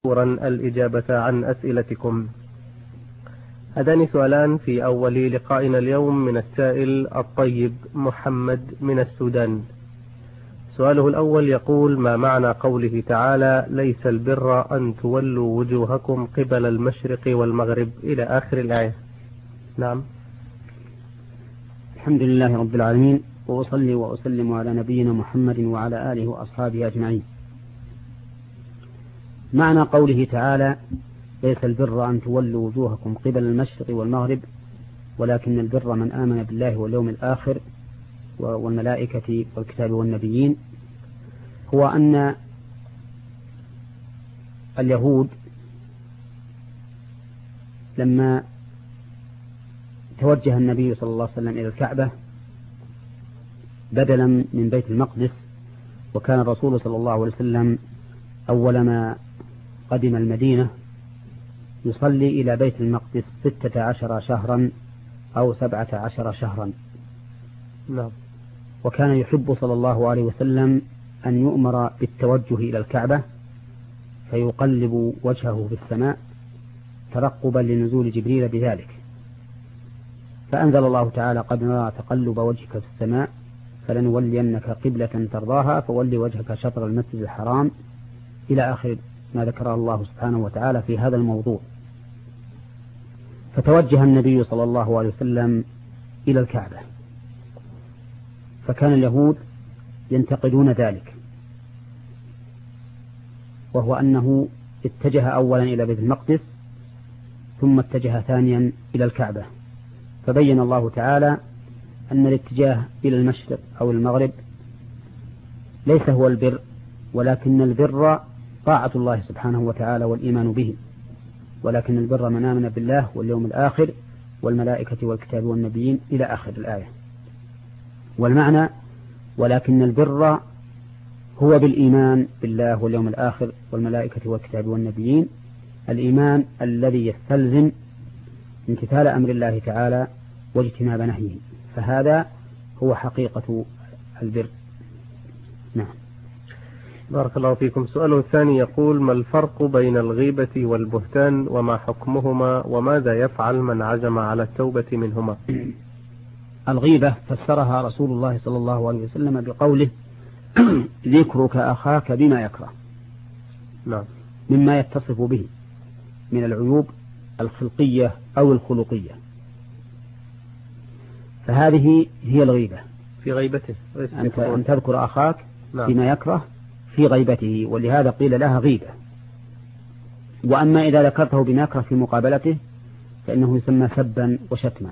مشكورا الإجابة عن أسئلتكم. هذان سؤالان في أول لقائنا اليوم من السائل الطيب محمد من السودان. سؤاله الأول يقول: ما معنى قوله تعالى: ليس البر أن تولوا وجوهكم قبل المشرق والمغرب إلى آخر الآية؟ نعم. الحمد لله رب العالمين، وأصلي وأسلم على نبينا محمد وعلى آله وأصحابه أجمعين. معنى قوله تعالى: ليس البر أن تولوا وجوهكم قبل المشرق والمغرب ولكن البر من آمن بالله واليوم الآخر والملائكة والكتاب والنبيين، هو أن اليهود لما توجه النبي صلى الله عليه وسلم إلى الكعبة بدلا من بيت المقدس، وكان الرسول صلى الله عليه وسلم أول ما قدم المدينة يصلي إلى بيت المقدس 16 شهرا أو 17 شهرا. نعم. وكان يحب صلى الله عليه وسلم أن يؤمر بالتوجه إلى الكعبة فيقلب وجهه في السماء ترقبا لنزول جبريل بذلك، فأنزل الله تعالى: قد نرى تقلب وجهك في السماء فلنولينك قبلة ترضاها فولي وجهك شطر المسجد الحرام، إلى آخر ما ذكره الله سبحانه وتعالى في هذا الموضوع. فتوجه النبي صلى الله عليه وسلم إلى الكعبة، فكان اليهود ينتقدون ذلك، وهو أنه اتجه أولا إلى بيت المقدس ثم اتجه ثانيا إلى الكعبة، فبين الله تعالى أن الاتجاه إلى المشرق أو المغرب ليس هو البر، ولكن البر طاعة الله سبحانه وتعالى والإيمان به، ولكن البر من آمن بالله واليوم الآخر والملائكة والكتاب والنبيين إلى آخر الآية. والمعنى: ولكن البر هو بالإيمان بالله واليوم الآخر والملائكة والكتاب والنبيين، الإيمان الذي يستلزم امتثال أمر الله تعالى واجتناب نهيه، فهذا هو حقيقة البر. نعم. بارك الله فيكم. سؤاله الثاني يقول: ما الفرق بين الغيبة والبهتان وما حكمهما وماذا يفعل من عزم على التوبة منهما؟ الغيبة فسرها رسول الله صلى الله عليه وسلم بقوله: ذكرك أخاك بما يكره. نعم. مما يتصف به من العيوب الخلقية أو الخلقية، فهذه هي الغيبة في غيبته، أن تذكر أخاك نعم. بما يكره في غيبته، ولهذا قيل لها غيبة. وأما إذا ذكرته بما يكره في مقابلته فإنه يسمى سبا وشتما،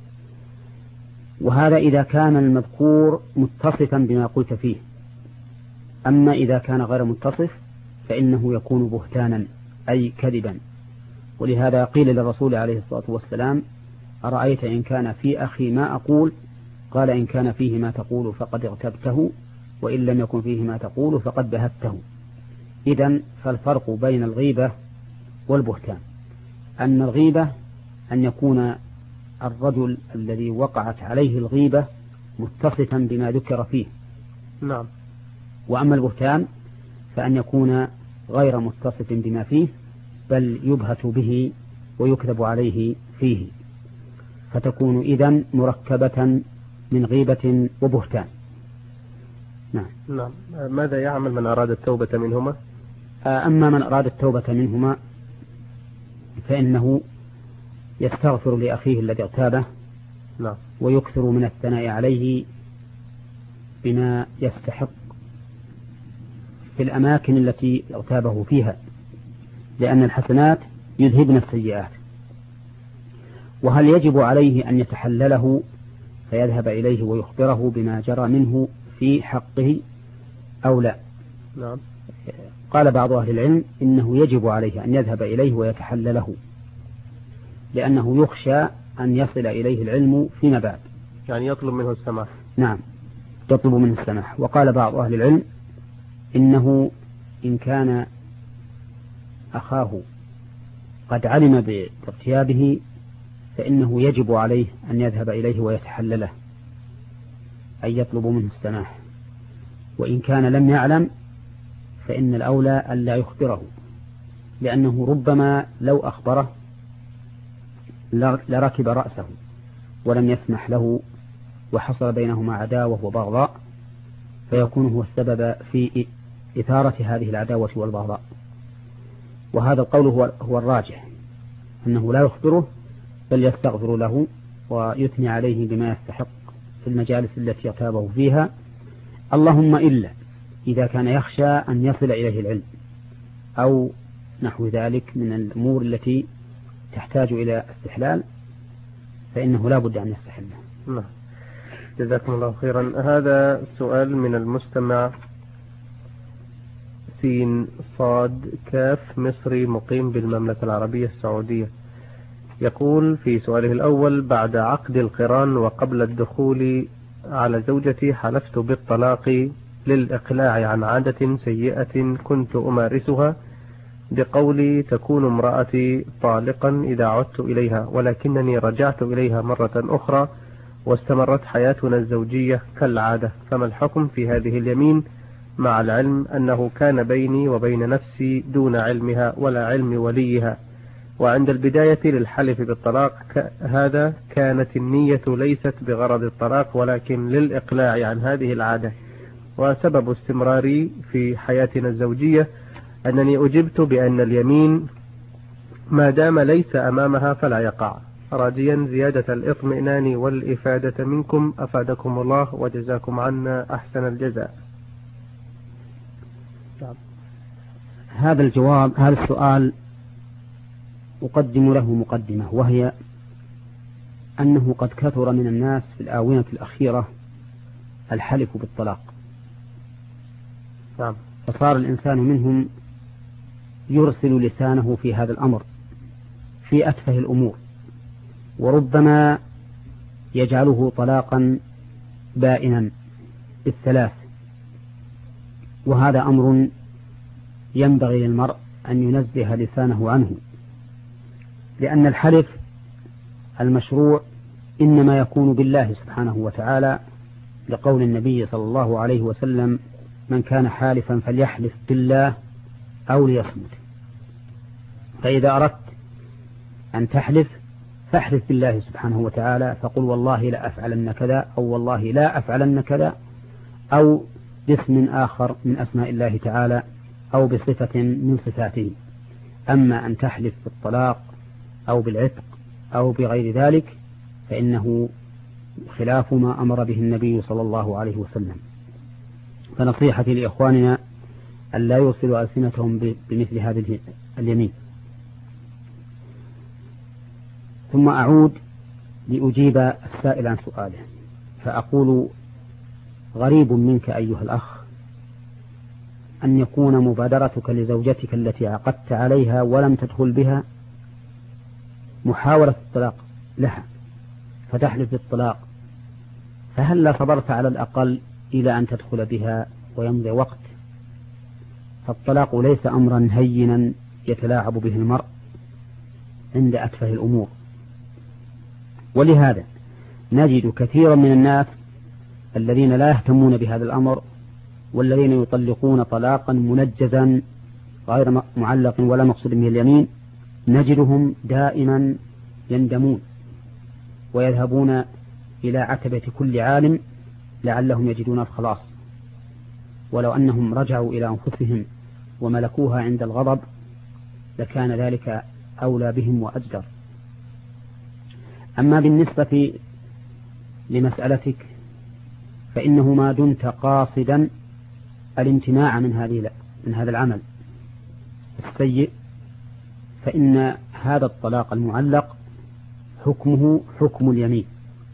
وهذا إذا كان المذكور متصفا بما قلت فيه. أما إذا كان غير متصف فإنه يكون بهتانا أي كذبا، ولهذا قيل للرسول عليه الصلاة والسلام: أرأيت إن كان في أخي ما أقول؟ قال: إن كان فيه ما تقول فقد اغتبته، وإن لم يكن فيه ما تقول فقد بهته. إذن فالفرق بين الغيبة والبهتان أن الغيبة أن يكون الرجل الذي وقعت عليه الغيبة متصفا بما ذكر فيه. نعم. وأما البهتان فأن يكون غير متصف بما فيه بل يبهت به ويكذب عليه فيه، فتكون إذن مركبة من غيبة وبهتان. نعم. نعم. ماذا يعمل من أراد التوبة منهما؟ أما من أراد التوبة منهما فإنه يستغفر لأخيه الذي اغتابه. نعم. ويكثر من الثناء عليه بما يستحق في الأماكن التي اغتابه فيها، لأن الحسنات يذهبن السيئات. وهل يجب عليه أن يتحلله فيذهب إليه ويخبره بما جرى منه في حقه أو لا؟ نعم. قال بعض أهل العلم إنه يجب عليه أن يذهب إليه ويتحلله، لأنه يخشى أن يصل إليه العلم فيما بعد، يعني يطلب منه السماح. نعم، يطلب منه السماح. وقال بعض أهل العلم إنه إن كان أخاه قد علم بارتيابه فإنه يجب عليه أن يذهب إليه ويتحلله، أي يطلب منه السماح. وإن كان لم يعلم فإن الأولى ألا يخبره، لأنه ربما لو أخبره لركب رأسه ولم يسمح له، وحصل بينهما عداوة وبغضاء، فيكون هو السبب في إثارة هذه العداوة والبغضاء. وهذا القول هو الراجح، أنه لا يخبره بل يستغفر له ويثني عليه بما يستحق في المجالس التي يغتابه فيها، اللهم إلا إذا كان يخشى أن يصل إليه العلم أو نحو ذلك من الأمور التي تحتاج إلى استحلال، فإنه لا بد أن يستحله. نعم، جزاكم الله خيرا. هذا سؤال من المستمع سين صاد كاف مصري مقيم بالمملكة العربية السعودية. يقول في سؤاله الأول: بعد عقد القران وقبل الدخول على زوجتي حلفت بالطلاق للإقلاع عن عادة سيئة كنت أمارسها بقولي تكون امرأتي طالقا إذا عدت إليها، ولكنني رجعت إليها مرة أخرى واستمرت حياتنا الزوجية كالعادة، فما الحكم في هذه اليمين مع العلم أنه كان بيني وبين نفسي دون علمها ولا علم وليها، وعند البداية للحلف بالطلاق هذا كانت النية ليست بغرض الطلاق ولكن للإقلاع عن هذه العادة، وسبب استمراري في حياتنا الزوجية أنني أجبت بأن اليمين ما دام ليس أمامها فلا يقع، راجيا زيادة الاطمئنان والإفادة منكم أفادكم الله وجزاكم عنا أحسن الجزاء. هذا السؤال أقدم له مقدمة، وهي أنه قد كثر من الناس في الآونة الأخيرة الحلف بالطلاق، فصار الإنسان منهم يرسل لسانه في هذا الأمر في أتفه الأمور، وربما يجعله طلاقا بائنا بالثلاث، وهذا أمر ينبغي للمرء أن ينزه لسانه عنه، لأن الحلف المشروع إنما يكون بالله سبحانه وتعالى، لقول النبي صلى الله عليه وسلم: من كان حالفا فليحلف بالله أو ليصمت. فإذا أردت أن تحلف فاحلف بالله سبحانه وتعالى، فقل والله لا أفعلن كذا، أو والله لا أفعلن كذا، أو باسم آخر من أسماء الله تعالى، أو بصفة من صفاته. أما أن تحلف بالطلاق أو بالعتق أو بغير ذلك فإنه خلاف ما أمر به النبي صلى الله عليه وسلم. فنصيحتي لإخواننا أن لا يرسلوا ألسنتهم بمثل هذه اليمين. ثم أعود لأجيب السائل عن سؤاله، فأقول: غريب منك أيها الأخ أن يكون مبادرتك لزوجتك التي عقدت عليها ولم تدخل بها محاولة الطلاق لها فتحلف بالطلاق، فهل صبرت على الأقل إلى أن تدخل بها ويمضي وقت؟ فالطلاق ليس أمرا هينا يتلاعب به المرء عند أتفه الأمور. ولهذا نجد كثيرا من الناس الذين لا يهتمون بهذا الأمر، والذين يطلقون طلاقا منجزا غير معلق ولا مقصود به اليمين، نجدهم دائما يندمون ويذهبون إلى عتبة كل عالم لعلهم يجدون الخلاص، ولو أنهم رجعوا إلى أنفسهم وملكوها عند الغضب لكان ذلك أولى بهم وأجدر. أما بالنسبة لمسألتك فإنه ما دمت قاصدا الامتناع من هذا العمل السيء، فإن هذا الطلاق المعلق حكمه حكم اليمين.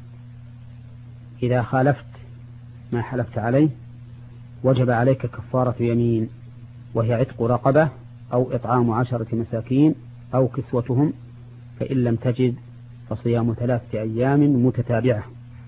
إذا خالفت ما حلفت عليه وجب عليك كفارة يمين، وهي عتق رقبة أو إطعام 10 مساكين أو كسوتهم، فإن لم تجد فصيام 3 أيام متتابعة.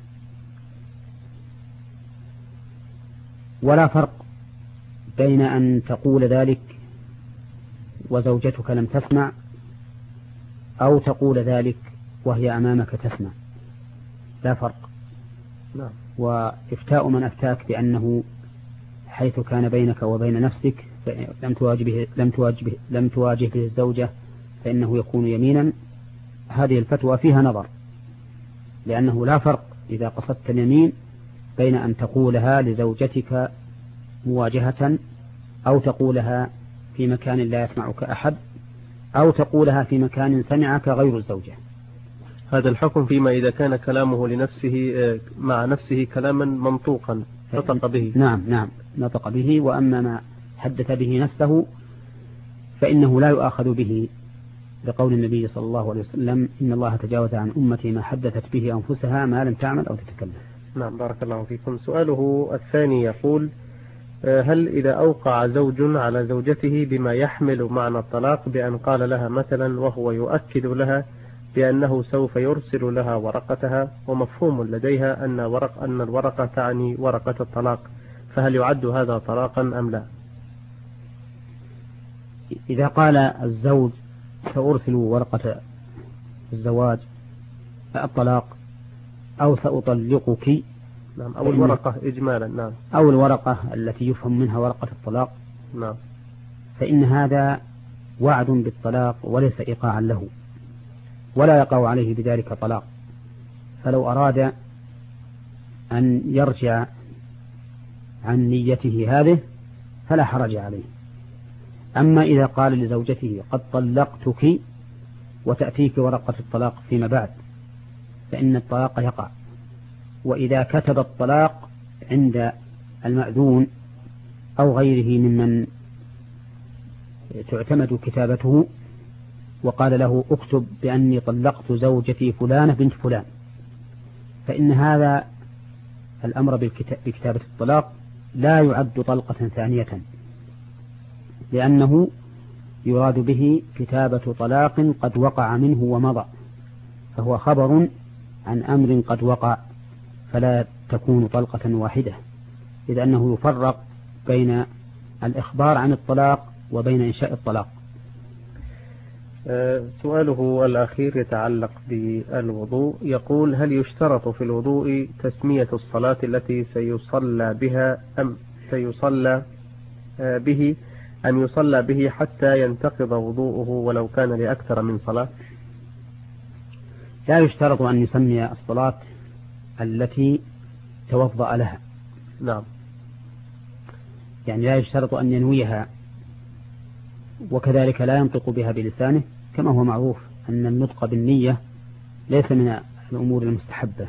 ولا فرق بين أن تقول ذلك وزوجتك لم تسمع، أو تقول ذلك وهي أمامك تسمع، لا فرق. وإفتاء من أفتاك بأنه حيث كان بينك وبين نفسك لم تواجه به الزوجة فإنه يكون يمينا. هذه الفتوى فيها نظر، لأنه لا فرق إذا قصدت اليمين بين أن تقولها لزوجتك مواجهة، أو تقولها في مكان لا يسمعك أحد، أو تقولها في مكان سمعك غير الزوجة. هذا الحكم فيما إذا كان كلامه لنفسه مع نفسه كلاما منطوقا نطق به. نعم نطق به. وأما ما حدث به نفسه فإنه لا يؤاخذ به، لقول النبي صلى الله عليه وسلم: إن الله تجاوز عن أمتي ما حدثت به أنفسها ما لم تعمل أو تتكلم. نعم، بارك الله فيكم. سؤاله الثاني يقول: هل إذا أوقع زوج على زوجته بما يحمل معنى الطلاق بأن قال لها مثلا وهو يؤكد لها بأنه سوف يرسل لها ورقتها، ومفهوم لديها أن الورقة تعني ورقة الطلاق، فهل يعد هذا طلاقا أم لا؟ إذا قال الزوج سأرسل ورقة الزواج الطلاق أو سأطلقك، نعم، أو الورقة إجمالا، نعم، أو الورقة التي يفهم منها ورقة الطلاق، نعم، فإن هذا وعد بالطلاق وليس إيقاعا له، ولا يقع عليه بذلك طلاق. فلو أراد أن يرجع عن نيته هذه فلا حرج عليه. أما إذا قال لزوجته قد طلقتك وتأتيك ورقة الطلاق فيما بعد فإن الطلاق يقع. وإذا كتب الطلاق عند المأذون أو غيره ممن تعتمد كتابته وقال له اكتب بأني طلقت زوجتي فلانة بنت فلان، فإن هذا الأمر بكتابة الطلاق لا يعد طلقة ثانية، لأنه يراد به كتابة طلاق قد وقع منه ومضى، فهو خبر عن أمر قد وقع، فلا تكون طلقة واحدة، إذ أنه يفرق بين الإخبار عن الطلاق وبين إنشاء الطلاق. سؤاله الأخير يتعلق بالوضوء، يقول: هل يشترط في الوضوء تسمية الصلاة التي سيصلى بها أم سيصلى به أن يصلى به حتى ينتقض وضوءه ولو كان لأكثر من صلاة؟ لا يشترط أن يسمي الصلاة التي توضأ لها، نعم، يعني لا يشترط أن ينويها، وكذلك لا ينطق بها بلسانه، كما هو معروف أن النطق بالنية ليس من الأمور المستحبة.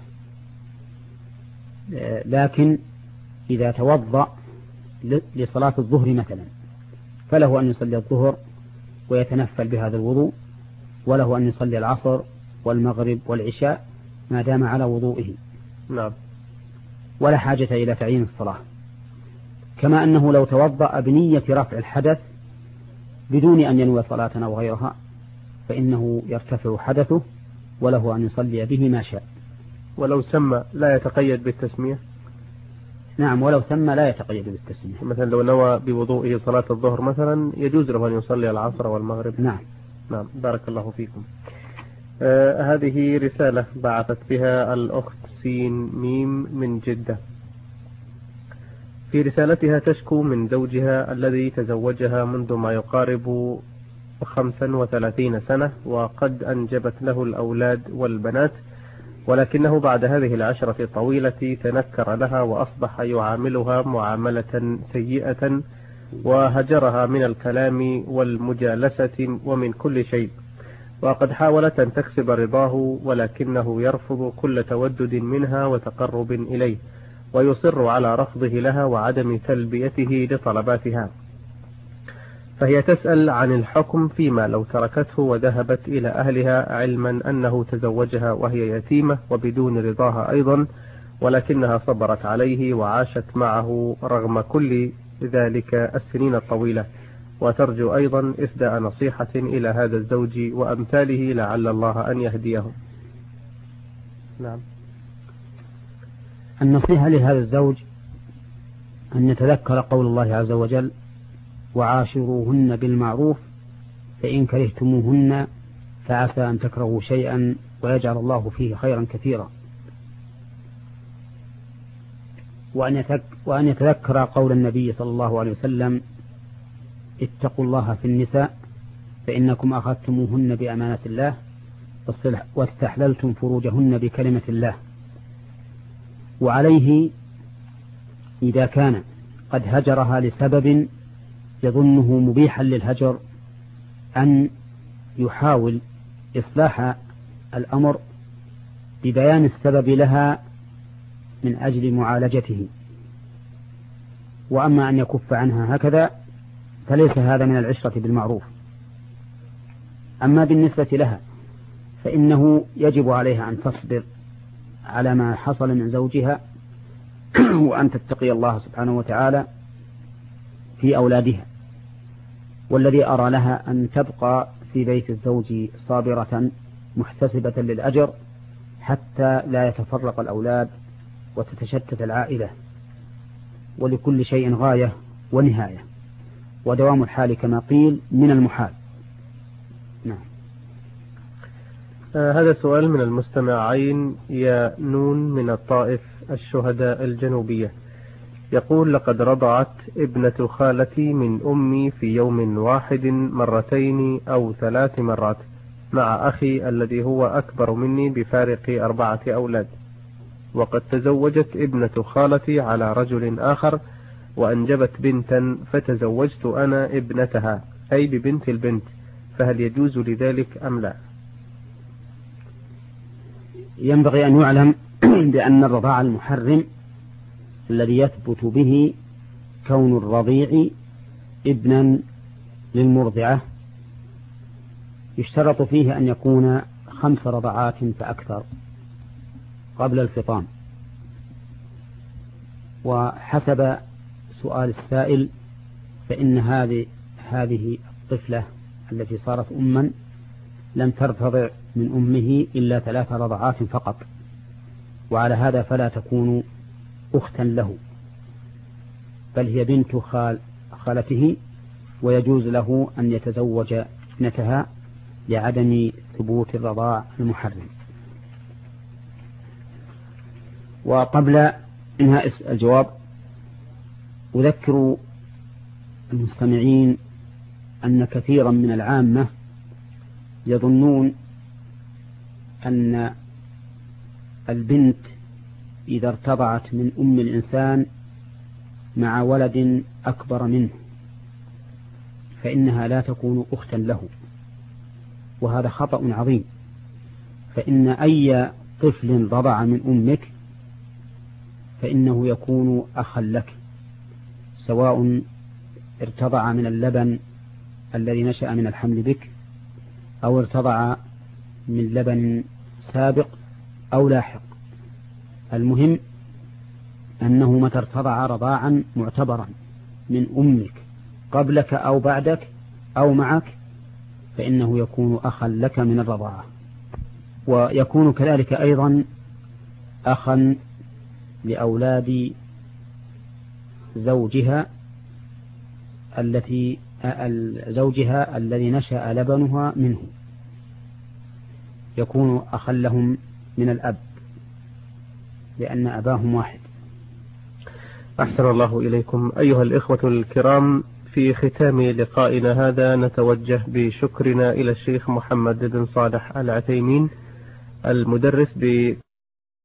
لكن إذا توضأ لصلاة الظهر مثلا فله أن يصلي الظهر ويتنفل بهذا الوضوء، وله أن يصلي العصر والمغرب والعشاء ما دام على وضوئه، نعم، ولا حاجة إلى تعيين الصلاة. كما أنه لو توضأ بنية رفع الحدث بدون أن ينوي صلاة أو غيرها فإنه يرتفع حدثه وله أن يصلي به ما شاء. ولو سمى لا يتقيد بالتسمية؟ نعم، ولو سمى لا يتقيد بالتسمية. مثلا لو نوى بوضوئه صلاة الظهر مثلا يجوز له أن يصلي العصر والمغرب. نعم، نعم، بارك الله فيكم. هذه رسالة بعثت بها الأخت سين ميم من جدة. في رسالتها تشكو من زوجها الذي تزوجها منذ ما يقارب 35 سنة، وقد أنجبت له الأولاد والبنات، ولكنه بعد هذه العشرة الطويلة تنكر لها وأصبح يعاملها معاملة سيئة، وهجرها من الكلام والمجالسة ومن كل شيء، وقد حاولت أن تكسب رضاه ولكنه يرفض كل تودد منها وتقرب إليه، ويصر على رفضه لها وعدم تلبيته لطلباتها. فهي تسأل عن الحكم فيما لو تركته وذهبت إلى أهلها، علما أنه تزوجها وهي يتيمة وبدون رضاها أيضا، ولكنها صبرت عليه وعاشت معه رغم كل ذلك السنين الطويلة، وترجو أيضا إسداء نصيحة إلى هذا الزوج وأمثاله لعل الله أن يهديهم. نعم. النصيحة لهذا الزوج أن يتذكر قول الله عز وجل: وعاشروهن بالمعروف فإن كرهتموهن فعسى أن تكرهوا شيئا ويجعل الله فيه خيرا كثيرا. وأن يتذكر قول النبي صلى الله عليه وسلم: اتقوا الله في النساء فإنكم أخذتموهن بأمانة الله واستحللتم فروجهن بكلمة الله. وعليه إذا كان قد هجرها لسبب يظنه مبيحا للهجر أن يحاول إصلاح الأمر ببيان السبب لها من أجل معالجته. وأما أن يكف عنها هكذا فليس هذا من العشرة بالمعروف. أما بالنسبة لها فإنه يجب عليها أن تصبر على ما حصل من زوجها وأن تتقي الله سبحانه وتعالى في أولادها. والذي أرى لها أن تبقى في بيت الزوج صابرة محتسبة للأجر حتى لا يتفرق الأولاد وتتشتت العائلة، ولكل شيء غاية ونهاية، ودوام الحال كما قيل من المحال. نعم. هذا سؤال من المستمع عين يا نون من الطائف الشهداء الجنوبية، يقول: لقد رضعت ابنة خالتي من أمي في يوم واحد مرتين أو 3 مرات مع أخي الذي هو أكبر مني بفارق 4 أولاد، وقد تزوجت ابنة خالتي على رجل آخر وأنجبت بنتا فتزوجت أنا ابنتها أي ببنت البنت، فهل يجوز لذلك أم لا؟ ينبغي أن يعلم بأن الرضاع المحرم الذي يثبت به كون الرضيع ابنا للمرضعة يشترط فيه أن يكون 5 رضعات فأكثر قبل الفطام. وحسب سؤال السائل فإن هذه الطفلة التي صارت أما لم ترتضع من أمه إلا 3 رضعات فقط، وعلى هذا فلا تكون أختا له، بل هي بنت خالته، ويجوز له أن يتزوج ابنتها لعدم ثبوت الرضاع المحرم. وقبل إنهاء الجواب أذكر المستمعين أن كثيرا من العامة يظنون أن البنت إذا ارتضعت من أم الإنسان مع ولد أكبر منه فإنها لا تكون أختا له، وهذا خطأ عظيم. فإن أي طفل رضع من أمك فإنه يكون أخا لك، سواء ارتضع من اللبن الذي نشأ من الحمل بك أو ارتضع من لبن سابق أو لاحق. المهم أنه متى ارتضع رضاعا معتبرا من أمك قبلك أو بعدك أو معك فإنه يكون أخا لك من الرضاعة، ويكون كذلك أيضا أخا لأولاد زوجها الذي نشأ لبنها منه، يكون أخا لهم من الأب لأن أباهم واحد. أحسن الله إليكم. أيها الإخوة الكرام، في ختام لقائنا هذا نتوجه بشكرنا إلى الشيخ محمد بن صالح العثيمين المدرس